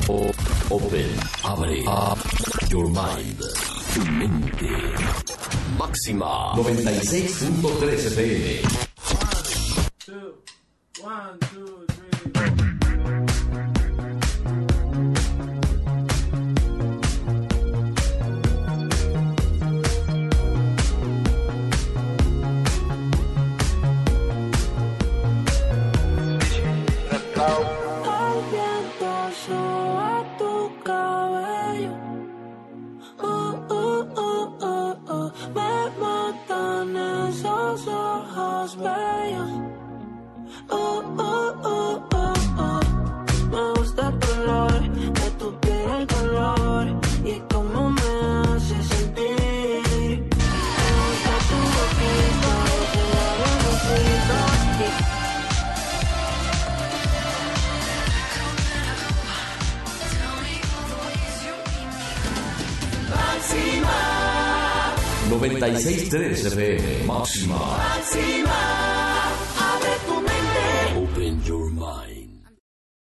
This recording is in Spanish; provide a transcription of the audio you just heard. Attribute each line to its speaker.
Speaker 1: Open, abre up your mind, tu mente. Máxima 96.3 FM.
Speaker 2: 1, 2, 3.
Speaker 1: Máxima 96.3 FM. Máxima.